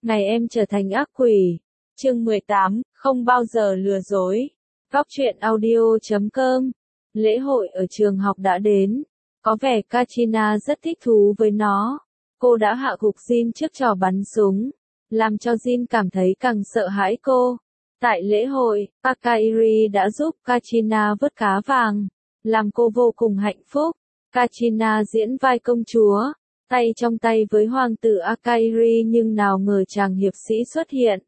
ngày em trở thành ác quỷ. Chương 18, không bao giờ lừa dối. Góc truyện audio.com. Lễ hội ở trường học đã đến. Có vẻ Katrina rất thích thú với nó. Cô đã hạ gục Jin trước trò bắn súng, làm cho Jin cảm thấy càng sợ hãi cô. Tại lễ hội, Akairi đã giúp Katrina vớt cá vàng, làm cô vô cùng hạnh phúc. Katrina diễn vai công chúa, tay trong tay với hoàng tử Akairi, nhưng nào ngờ chàng hiệp sĩ xuất hiện.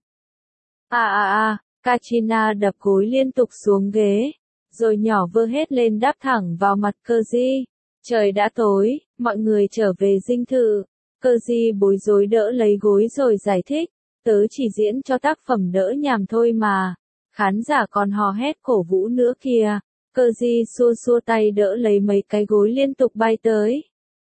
Katrina đập gối liên tục xuống ghế, rồi nhỏ vơ hết lên đáp thẳng vào mặt Keji. Trời đã tối, mọi người trở về dinh thự. Keji bối rối đỡ lấy gối rồi giải thích, tớ chỉ diễn cho tác phẩm đỡ nhàm thôi mà. Khán giả còn hò hét cổ vũ nữa kìa. Keji xua xua tay đỡ lấy mấy cái gối liên tục bay tới.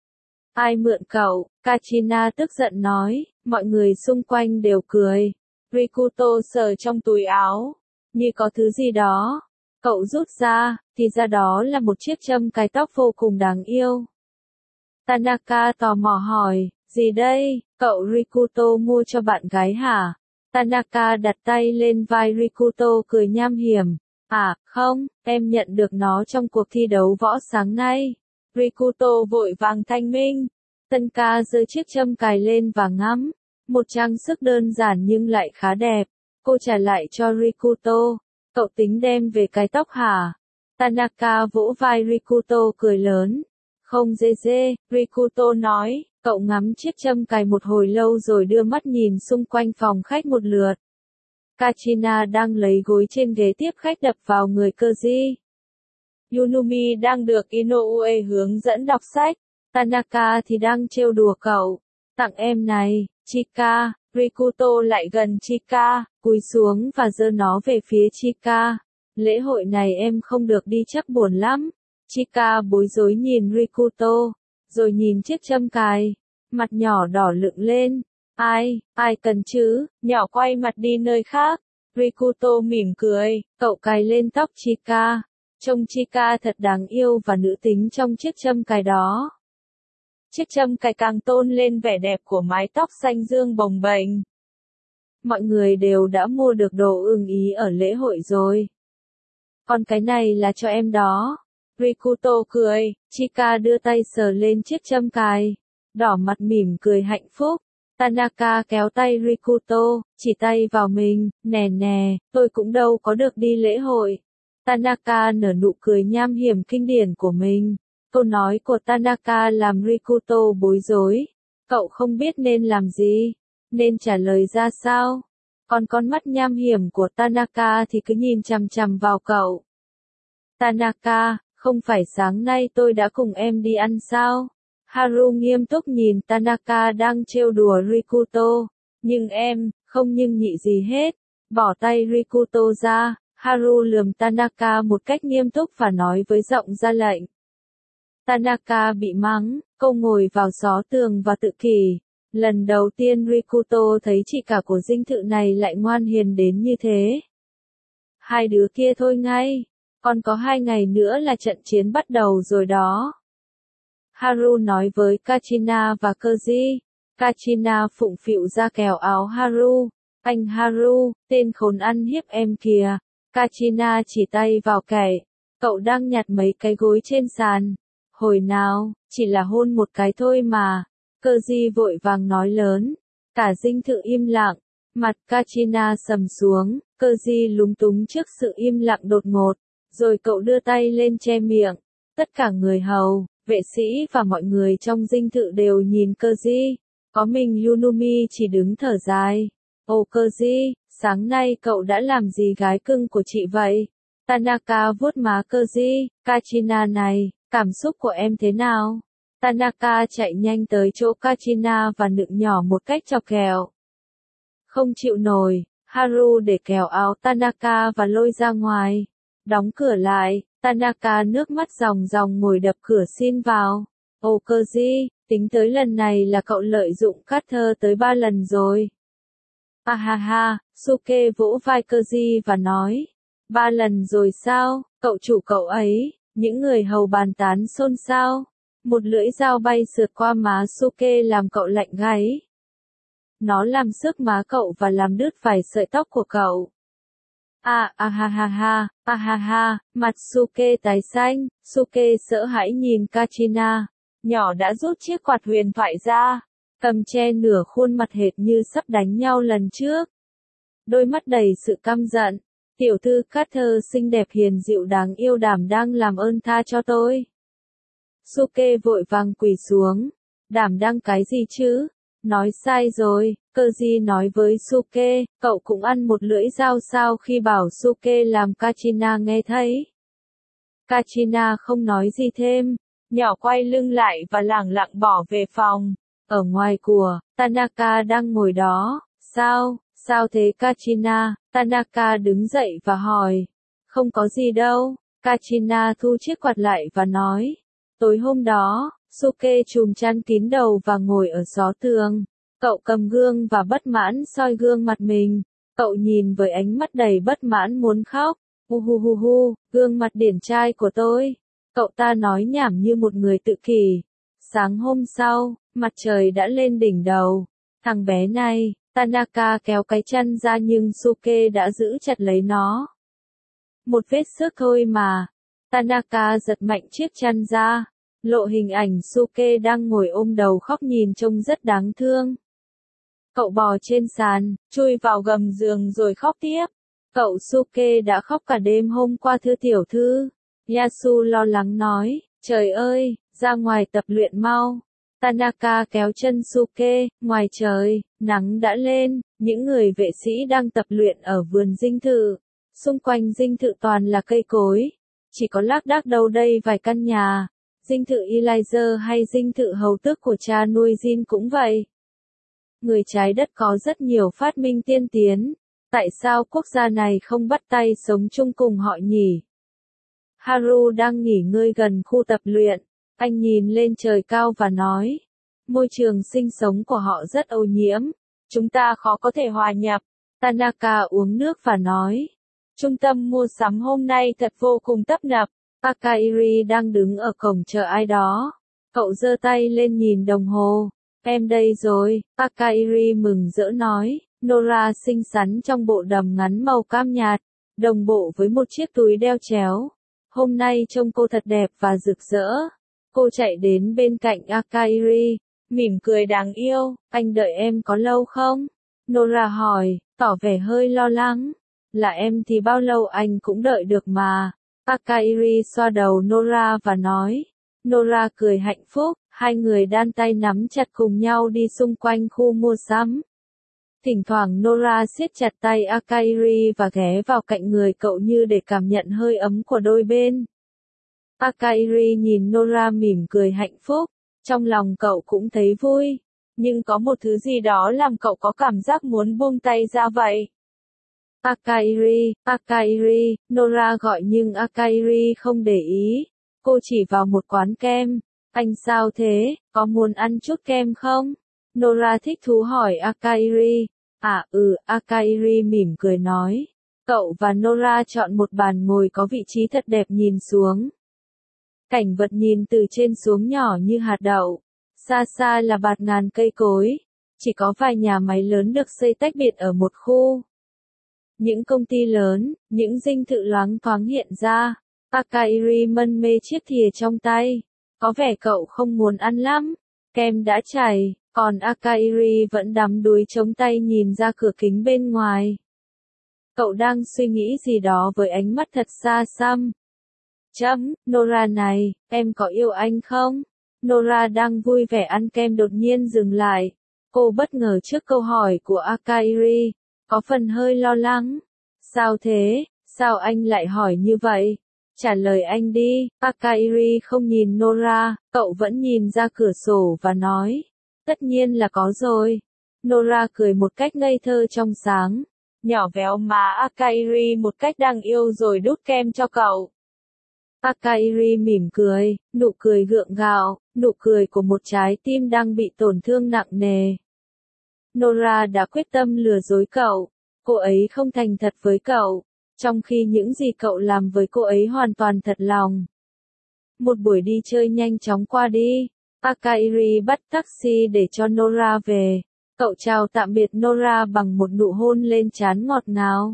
Ai mượn cậu? Katrina tức giận nói, mọi người xung quanh đều cười. Rikuto sờ trong túi áo, như có thứ gì đó. Cậu rút ra, thì ra đó là một chiếc châm cài tóc vô cùng đáng yêu. Tanaka tò mò hỏi, gì đây, cậu Rikuto mua cho bạn gái hả? Tanaka đặt tay lên vai Rikuto cười nham hiểm. À, không, em nhận được nó trong cuộc thi đấu võ sáng nay. Rikuto vội vàng thanh minh. Tanaka giơ chiếc châm cài lên và ngắm. Một trang sức đơn giản nhưng lại khá đẹp. Cô trả lại cho Rikuto. Cậu tính đem về cài tóc hả? Tanaka vỗ vai Rikuto cười lớn. Không dê dê, Rikuto nói. Cậu ngắm chiếc châm cài một hồi lâu rồi đưa mắt nhìn xung quanh phòng khách một lượt. Katrina đang lấy gối trên ghế tiếp khách đập vào người Keji. Yunumi đang được Inoue hướng dẫn đọc sách. Tanaka thì đang trêu đùa cậu. Tặng em này, Chika. Rikuto lại gần Chika, cúi xuống và giơ nó về phía Chika. Lễ hội này em không được đi chắc buồn lắm. Chika bối rối nhìn Rikuto, rồi nhìn chiếc châm cài. Mặt nhỏ đỏ lựng lên. Ai cần chứ, nhỏ quay mặt đi nơi khác. Rikuto mỉm cười, cậu cài lên tóc Chika. Trông Chika thật đáng yêu và nữ tính trong chiếc châm cài đó. Chiếc châm cài càng tôn lên vẻ đẹp của mái tóc xanh dương bồng bềnh. Mọi người đều đã mua được đồ ưng ý ở lễ hội rồi. Còn cái này là cho em đó. Rikuto cười, Chika đưa tay sờ lên chiếc châm cài. Đỏ mặt mỉm cười hạnh phúc. Tanaka kéo tay Rikuto, chỉ tay vào mình, nè, tôi cũng đâu có được đi lễ hội. Tanaka nở nụ cười nham hiểm kinh điển của mình. Câu nói của Tanaka làm Rikuto bối rối. Cậu không biết nên làm gì, nên trả lời ra sao. Còn con mắt nham hiểm của Tanaka thì cứ nhìn chằm chằm vào cậu. Tanaka, không phải sáng nay tôi đã cùng em đi ăn sao? Haru nghiêm túc nhìn Tanaka đang trêu đùa Rikuto. Nhưng em, không nhưng nhị gì hết. Bỏ tay Rikuto ra, Haru lườm Tanaka một cách nghiêm túc và nói với giọng ra lệnh. Tanaka bị mắng, cô ngồi vào xó tường và tự kỷ. Lần đầu tiên Rikuto thấy chị cả của dinh thự này lại ngoan hiền đến như thế. Hai đứa kia thôi ngay, còn có 2 ngày nữa là trận chiến bắt đầu rồi đó. Haru nói với Katrina và Keji. Katrina phụng phịu ra kéo áo Haru. Anh Haru, tên khốn ăn hiếp em kìa. Katrina chỉ tay vào kẻ. Cậu đang nhặt mấy cái gối trên sàn. Hồi nào, chỉ là hôn một cái thôi mà. Keji vội vàng nói lớn. Cả dinh thự im lặng. Mặt Katrina sầm xuống. Keji lúng túng trước sự im lặng đột ngột. Rồi cậu đưa tay lên che miệng. Tất cả người hầu, vệ sĩ và mọi người trong dinh thự đều nhìn Keji. Có mình Yunumi chỉ đứng thở dài. Ồ Keji, sáng nay cậu đã làm gì gái cưng của chị vậy? Tanaka vuốt má Keji. Katrina này, cảm xúc của em thế nào? Tanaka chạy nhanh tới chỗ Katrina và nựng nhỏ một cách chọc ghẹo. Không chịu nổi, Haru để kéo áo Tanaka và lôi ra ngoài. Đóng cửa lại, Tanaka nước mắt ròng ròng ngồi đập cửa xin vào. Ồ Keji, tính tới lần này là cậu lợi dụng Carter tới 3 lần rồi. Ha, Suke vỗ vai Keji và nói. 3 lần rồi sao, cậu chủ cậu ấy, những người hầu bàn tán xôn xao. Một lưỡi dao bay sượt qua má Suke làm cậu lạnh gáy. Nó làm xước má cậu và làm đứt vài sợi tóc của cậu. Ha, mặt Suke tái xanh, Suke sợ hãi nhìn Kachina. Nhỏ đã rút chiếc quạt huyền thoại ra, cầm che nửa khuôn mặt hệt như sắp đánh nhau lần trước. Đôi mắt đầy sự căm giận. Tiểu thư Carter xinh đẹp hiền dịu đáng yêu đảm đang làm ơn tha cho tôi. Suke vội vàng quỳ xuống. Đảm đang cái gì chứ? Nói sai rồi, Koji nói với Suke, cậu cũng ăn một lưỡi dao sao khi bảo Suke làm Kachina nghe thấy. Kachina không nói gì thêm, nhỏ quay lưng lại và lẳng lặng bỏ về phòng. Ở ngoài của, Tanaka đang ngồi đó, sao thế Kachina? Tanaka đứng dậy và hỏi. Không có gì đâu, Kachina thu chiếc quạt lại và nói. Tối hôm đó, Suke trùm chăn kín đầu và ngồi ở xó tường. Cậu cầm gương và bất mãn soi gương mặt mình. Cậu nhìn với ánh mắt đầy bất mãn muốn khóc. Gương mặt điển trai của tôi. Cậu ta nói nhảm như một người tự kỷ. Sáng hôm sau, mặt trời đã lên đỉnh đầu. Thằng bé này, Tanaka kéo cái chân ra nhưng Suke đã giữ chặt lấy nó. Một vết xước thôi mà. Tanaka giật mạnh chiếc chân ra. Lộ hình ảnh Suke đang ngồi ôm đầu khóc nhìn trông rất đáng thương. Cậu bò trên sàn, chui vào gầm giường rồi khóc tiếp. Cậu Suke đã khóc cả đêm hôm qua thưa tiểu thư. Yasu lo lắng nói, trời ơi, ra ngoài tập luyện mau. Tanaka kéo chân Suke, ngoài trời, nắng đã lên, những người vệ sĩ đang tập luyện ở vườn dinh thự. Xung quanh dinh thự toàn là cây cối, chỉ có lác đác đâu đây vài căn nhà. Dinh thự Elijah hay dinh thự hầu tước của cha nuôi Jin cũng vậy. Người trái đất có rất nhiều phát minh tiên tiến. Tại sao quốc gia này không bắt tay sống chung cùng họ nhỉ? Haru đang nghỉ ngơi gần khu tập luyện. Anh nhìn lên trời cao và nói. Môi trường sinh sống của họ rất ô nhiễm. Chúng ta khó có thể hòa nhập. Tanaka uống nước và nói. Trung tâm mua sắm hôm nay thật vô cùng tấp nập. Akairi đang đứng ở cổng chờ ai đó. Cậu giơ tay lên nhìn đồng hồ. Em đây rồi, Akairi mừng rỡ nói. Nora xinh xắn trong bộ đầm ngắn màu cam nhạt, đồng bộ với một chiếc túi đeo chéo. Hôm nay trông cô thật đẹp và rực rỡ. Cô chạy đến bên cạnh Akairi, mỉm cười đáng yêu. Anh đợi em có lâu không? Nora hỏi, tỏ vẻ hơi lo lắng. Là em thì bao lâu anh cũng đợi được mà. Akairi xoa đầu Nora và nói. Nora cười hạnh phúc, hai người đan tay nắm chặt cùng nhau đi xung quanh khu mua sắm. Thỉnh thoảng Nora siết chặt tay Akairi và ghé vào cạnh người cậu như để cảm nhận hơi ấm của đôi bên. Akairi nhìn Nora mỉm cười hạnh phúc, trong lòng cậu cũng thấy vui, nhưng có một thứ gì đó làm cậu có cảm giác muốn buông tay ra vậy. Akairi, Nora gọi nhưng Akairi không để ý. Cô chỉ vào một quán kem. Anh sao thế, có muốn ăn chút kem không? Nora thích thú hỏi Akairi. Akairi mỉm cười nói. Cậu và Nora chọn một bàn ngồi có vị trí thật đẹp nhìn xuống. Cảnh vật nhìn từ trên xuống nhỏ như hạt đậu. Xa xa là bạt ngàn cây cối. Chỉ có vài nhà máy lớn được xây tách biệt ở một khu. Những công ty lớn, những dinh thự loáng thoáng hiện ra. Akairi mân mê chiếc thìa trong tay. Có vẻ cậu không muốn ăn lắm. Kem đã chảy, còn Akairi vẫn đắm đuối chống tay nhìn ra cửa kính bên ngoài. Cậu đang suy nghĩ gì đó với ánh mắt thật xa xăm. Nora này, em có yêu anh không? Nora đang vui vẻ ăn kem đột nhiên dừng lại. Cô bất ngờ trước câu hỏi của Akairi, có phần hơi lo lắng. Sao thế, sao anh lại hỏi như vậy? Trả lời anh đi. Akairi không nhìn Nora, cậu vẫn nhìn ra cửa sổ và nói. Tất nhiên là có rồi. Nora cười một cách ngây thơ trong sáng. Nhỏ véo má Akairi một cách đáng yêu rồi đút kem cho cậu. Akairi mỉm cười, nụ cười gượng gạo, nụ cười của một trái tim đang bị tổn thương nặng nề. Nora đã quyết tâm lừa dối cậu. Cô ấy không thành thật với cậu. Trong khi những gì cậu làm với cô ấy hoàn toàn thật lòng. Một buổi đi chơi nhanh chóng qua đi. Akairi bắt taxi để cho Nora về. Cậu chào tạm biệt Nora bằng một nụ hôn lên trán ngọt ngào.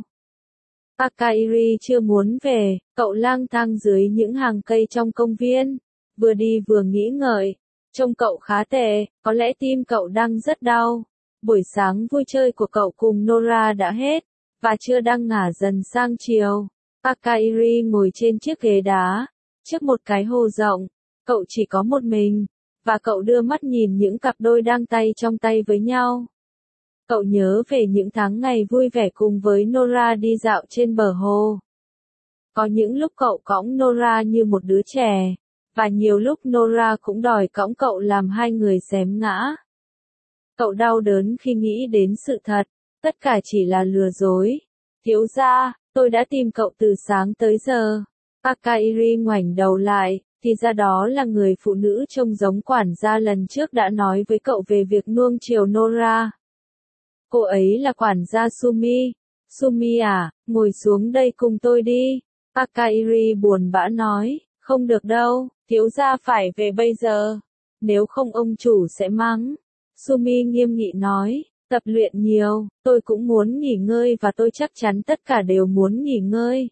Akairi chưa muốn về, cậu lang thang dưới những hàng cây trong công viên, vừa đi vừa nghĩ ngợi. Trông cậu khá tệ, có lẽ tim cậu đang rất đau. Buổi sáng vui chơi của cậu cùng Nora đã hết, và trưa đang ngả dần sang chiều. Akairi ngồi trên chiếc ghế đá, trước một cái hồ rộng. Cậu chỉ có một mình, và cậu đưa mắt nhìn những cặp đôi đang tay trong tay với nhau. Cậu nhớ về những tháng ngày vui vẻ cùng với Nora đi dạo trên bờ hồ. Có những lúc cậu cõng Nora như một đứa trẻ, và nhiều lúc Nora cũng đòi cõng cậu làm hai người xém ngã. Cậu đau đớn khi nghĩ đến sự thật, tất cả chỉ là lừa dối. Thiếu gia, tôi đã tìm cậu từ sáng tới giờ. Akairi ngoảnh đầu lại, thì ra đó là người phụ nữ trông giống quản gia lần trước đã nói với cậu về việc nuông chiều Nora. Cô ấy là quản gia Sumi. Sumi à, ngồi xuống đây cùng tôi đi. Akairi buồn bã nói, không được đâu, thiếu gia phải về bây giờ. Nếu không ông chủ sẽ mắng. Sumi nghiêm nghị nói, tập luyện nhiều, tôi cũng muốn nghỉ ngơi và tôi chắc chắn tất cả đều muốn nghỉ ngơi.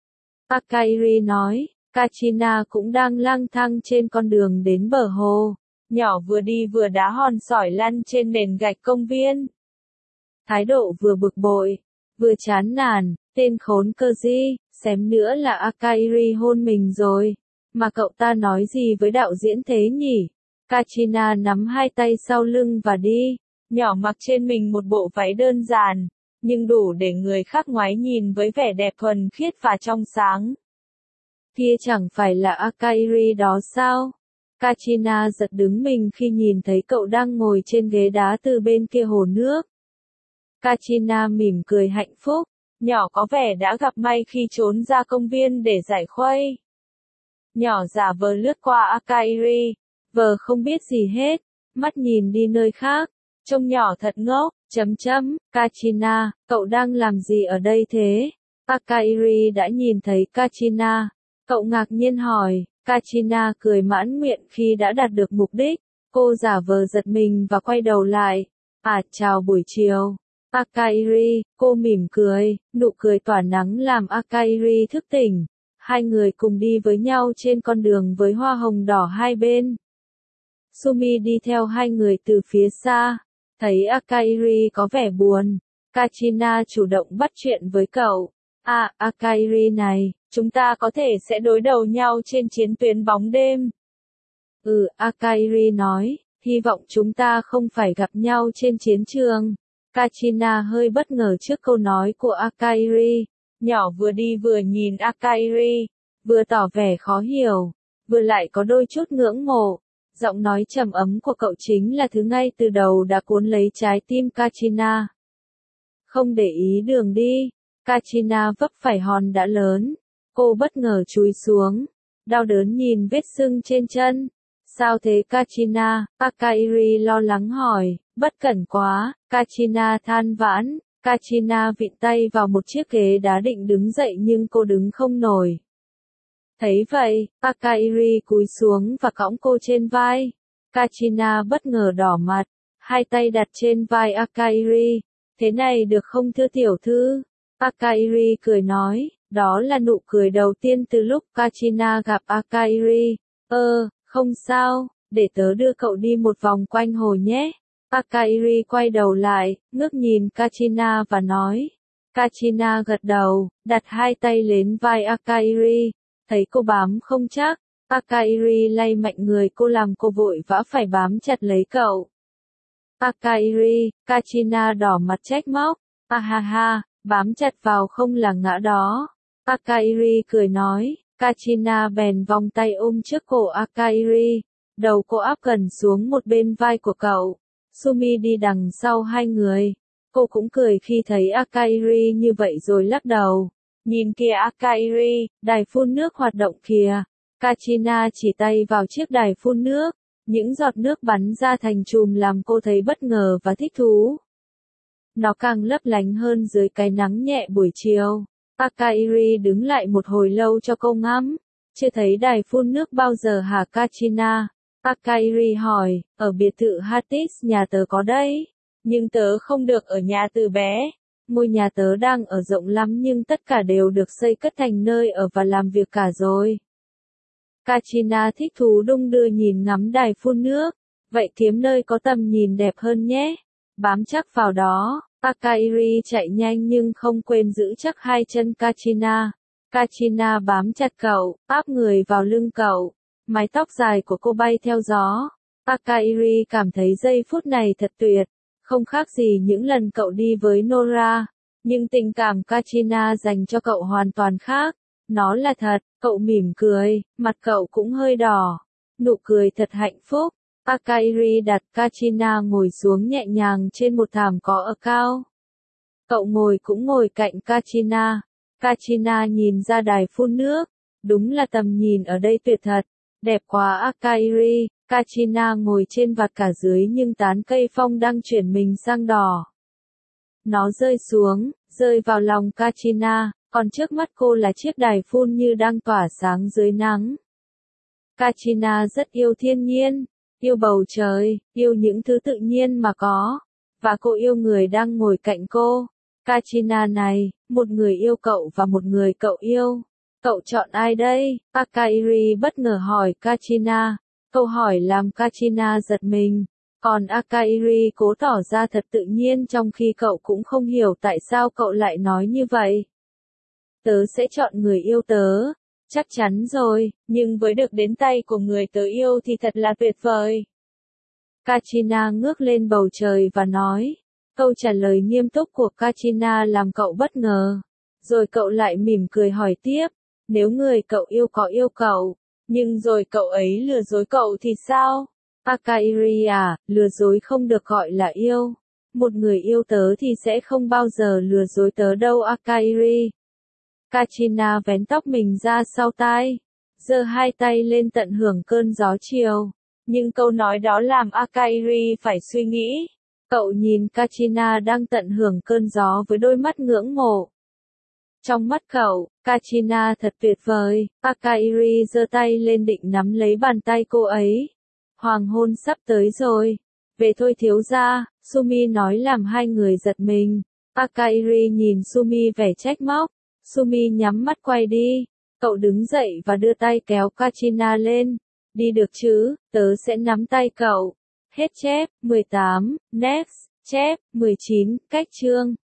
Akairi nói, Kachina cũng đang lang thang trên con đường đến bờ hồ. Nhỏ vừa đi vừa đá hòn sỏi lăn trên nền gạch công viên. Thái độ vừa bực bội, vừa chán nản, tên khốn Koji, xém nữa là Akairi hôn mình rồi. Mà cậu ta nói gì với đạo diễn thế nhỉ? Kachina nắm hai tay sau lưng và đi. Nhỏ mặc trên mình một bộ váy đơn giản, nhưng đủ để người khác ngoái nhìn với vẻ đẹp thuần khiết và trong sáng. Kia chẳng phải là Akairi đó sao? Kachina giật đứng mình khi nhìn thấy cậu đang ngồi trên ghế đá từ bên kia hồ nước. Kachina mỉm cười hạnh phúc, nhỏ có vẻ đã gặp may khi trốn ra công viên để giải khuây. Nhỏ giả vờ lướt qua Akairi, vờ không biết gì hết, mắt nhìn đi nơi khác, trông nhỏ thật ngốc, Kachina, cậu đang làm gì ở đây thế? Akairi đã nhìn thấy Kachina, cậu ngạc nhiên hỏi, Kachina cười mãn nguyện khi đã đạt được mục đích, cô giả vờ giật mình và quay đầu lại, chào buổi chiều. Akairi, cô mỉm cười, nụ cười tỏa nắng làm Akairi thức tỉnh. Hai người cùng đi với nhau trên con đường với hoa hồng đỏ hai bên. Sumi đi theo hai người từ phía xa, thấy Akairi có vẻ buồn. Kachina chủ động bắt chuyện với cậu. Akairi này, chúng ta có thể sẽ đối đầu nhau trên chiến tuyến bóng đêm. Akairi nói, hy vọng chúng ta không phải gặp nhau trên chiến trường. Kachina hơi bất ngờ trước câu nói của Akairi. Nhỏ vừa đi vừa nhìn Akairi, vừa tỏ vẻ khó hiểu, vừa lại có đôi chút ngưỡng mộ. Giọng nói trầm ấm của cậu chính là thứ ngay từ đầu đã cuốn lấy trái tim Kachina. Không để ý đường đi, Kachina vấp phải hòn đá lớn. Cô bất ngờ chúi xuống, đau đớn nhìn vết sưng trên chân. Sao thế Kachina? Akairi lo lắng hỏi, bất cẩn quá, Kachina than vãn. Kachina vịn tay vào một chiếc ghế đá định đứng dậy nhưng cô đứng không nổi. Thấy vậy, Akairi cúi xuống và cõng cô trên vai. Kachina bất ngờ đỏ mặt, hai tay đặt trên vai Akairi. Thế này được không thưa tiểu thư? Akairi cười nói, đó là nụ cười đầu tiên từ lúc Kachina gặp Akairi. Không sao, để tớ đưa cậu đi một vòng quanh hồ nhé. Akairi quay đầu lại, ngước nhìn Kachina và nói. Kachina gật đầu, đặt hai tay lên vai Akairi. Thấy cô bám không chắc, Akairi lay mạnh người cô làm cô vội vã phải bám chặt lấy cậu. Akairi, Kachina đỏ mặt trách móc. Bám chặt vào không là ngã đó. Akairi cười nói, Kachina bèn vòng tay ôm trước cổ Akairi. Đầu cô áp gần xuống một bên vai của cậu. Sumi đi đằng sau hai người. Cô cũng cười khi thấy Akairi như vậy rồi lắc đầu. Nhìn kìa Akairi, đài phun nước hoạt động kìa. Kachina chỉ tay vào chiếc đài phun nước. Những giọt nước bắn ra thành chùm làm cô thấy bất ngờ và thích thú. Nó càng lấp lánh hơn dưới cái nắng nhẹ buổi chiều. Akairi đứng lại một hồi lâu cho cô ngắm. Chưa thấy đài phun nước bao giờ hả Kachina? Akairi hỏi, ở biệt thự Hatis nhà tớ có đấy. Nhưng tớ không được ở nhà từ bé. Ngôi nhà tớ đang ở rộng lắm nhưng tất cả đều được xây cất thành nơi ở và làm việc cả rồi. Kachina thích thú đung đưa nhìn ngắm đài phun nước. Vậy kiếm nơi có tầm nhìn đẹp hơn nhé. Bám chắc vào đó, Akairi chạy nhanh nhưng không quên giữ chắc hai chân Kachina. Kachina bám chặt cậu, áp người vào lưng cậu. Mái tóc dài của cô bay theo gió. Akairi cảm thấy giây phút này thật tuyệt. Không khác gì những lần cậu đi với Nora. Nhưng tình cảm Kachina dành cho cậu hoàn toàn khác. Nó là thật, cậu mỉm cười, mặt cậu cũng hơi đỏ. Nụ cười thật hạnh phúc. Akairi đặt Kachina ngồi xuống nhẹ nhàng trên một thảm cỏ ở cao. Cậu cũng ngồi cạnh Kachina. Kachina nhìn ra đài phun nước. Đúng là tầm nhìn ở đây tuyệt thật. Đẹp quá Akairi. Kachina ngồi trên vạt cả dưới nhưng tán cây phong đang chuyển mình sang đỏ. Nó rơi xuống, rơi vào lòng Kachina, còn trước mắt cô là chiếc đài phun như đang tỏa sáng dưới nắng. Kachina rất yêu thiên nhiên, yêu bầu trời, yêu những thứ tự nhiên mà có. Và cô yêu người đang ngồi cạnh cô. Kachina này, một người yêu cậu và một người cậu yêu. Cậu chọn ai đây? Akairi bất ngờ hỏi Kachina. Câu hỏi làm Kachina giật mình. Còn Akairi cố tỏ ra thật tự nhiên trong khi cậu cũng không hiểu tại sao cậu lại nói như vậy. Tớ sẽ chọn người yêu tớ. Chắc chắn rồi, nhưng với được đến tay của người tớ yêu thì thật là tuyệt vời. Kachina ngước lên bầu trời và nói. Câu trả lời nghiêm túc của Kachina làm cậu bất ngờ. Rồi cậu lại mỉm cười hỏi tiếp. Nếu người cậu yêu có yêu cậu, nhưng rồi cậu ấy lừa dối cậu thì sao? Akairi à, lừa dối không được gọi là yêu. Một người yêu tớ thì sẽ không bao giờ lừa dối tớ đâu Akairi. Kachina vén tóc mình ra sau tai, giơ hai tay lên tận hưởng cơn gió chiều. Nhưng câu nói đó làm Akairi phải suy nghĩ. Cậu nhìn Kachina đang tận hưởng cơn gió với đôi mắt ngưỡng mộ. Trong mắt cậu, Kachina thật tuyệt vời. Akairi giơ tay lên định nắm lấy bàn tay cô ấy. Hoàng hôn sắp tới rồi. Về thôi thiếu gia, Sumi nói làm hai người giật mình. Akairi nhìn Sumi vẻ trách móc. Sumi nhắm mắt quay đi. Cậu đứng dậy và đưa tay kéo Kachina lên. Đi được chứ, tớ sẽ nắm tay cậu. Hết chép, 18, next, chép, 19, cách chương.